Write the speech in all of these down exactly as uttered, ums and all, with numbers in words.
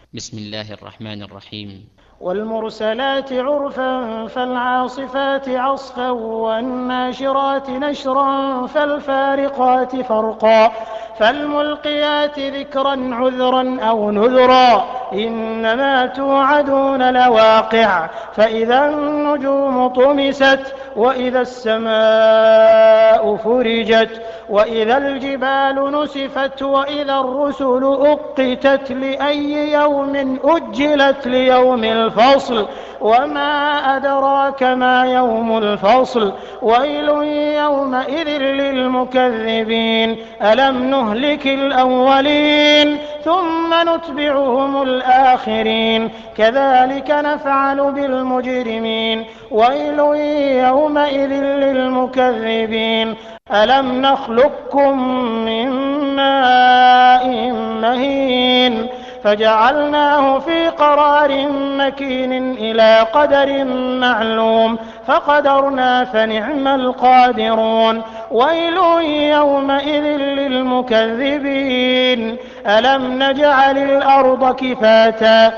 بسم الله الرحمن الرحيم. والمرسلات عرفا فالعاصفات عصفا والناشرات نشرا فالفارقات فرقا فالملقيات ذكرا عذرا أو نذرا إنما توعدون لواقع فإذا النجوم طمست وإذا السماء فرجت وإذا الجبال نسفت وإذا الرسل أقتت لأي يوم أجلت ليوم الفصل وما أدراك ما يوم الفصل ويل يومئذ للمكذبين ألم نهلك الأولين ثم نتبعهم الآخرين كذلك نفعل بالمجرمين ويل يومئذ للمكذبين ألم نخلقكم من ماء مهين فجعلناه في قرار مكين إلى قدر معلوم فقدرنا فنعم القادرون ويل يومئذ للمكذبين ألم نجعل الأرض كفاتا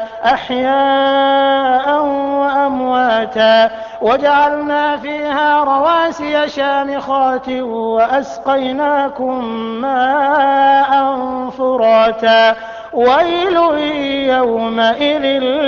أحياء وأمواتا وجعلنا فيها رواسي شامخات وأسقيناكم ماء فراتا ويل يومئذ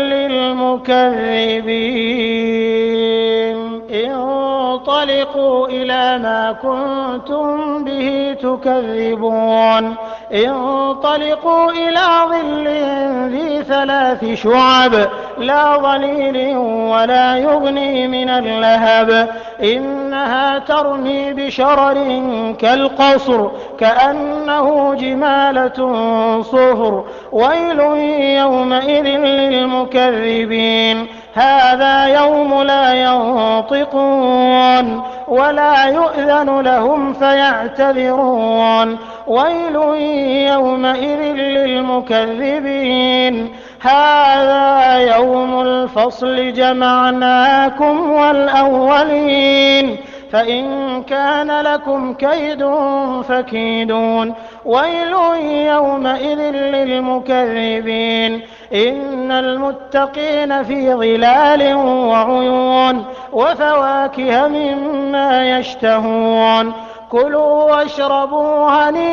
للمكذبين انطلقوا إلى ما كنتم به تكذبون انطلقوا إلى ظل ذي ثلاث شعب لا ظليل ولا يغني من اللهب إنها ترمي بشرر كالقصر كأنه جمالة صفر ويل يومئذ للمكذبين هذا يوم لا ينطقون ولا يؤذن لهم فيعتذرون ويل يومئذ للمكذبين هذا يوم الفصل جمعناكم والأولين فإن كان لكم كيد فكيدون ويل يومئذ للمكذبين إن المتقين في ظلال وعيون وفواكه مما يشتهون كلوا واشربوا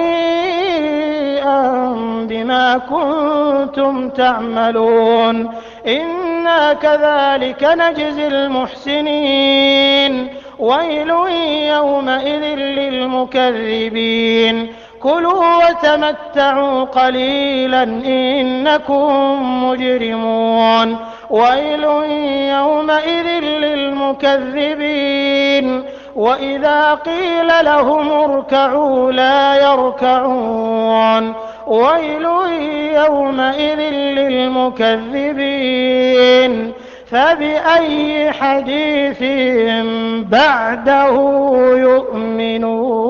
هنيئا بما كنتم تعملون إنا كذلك نجزي المحسنين ويل يومئذ للمكذبين كلوا وتمتعوا قليلا إنكم مجرمون ويل يومئذ للمكذبين وإذا قيل لهم اركعوا لا يركعون ويل يومئذ للمكذبين فبأي حديث بعده يؤمنون.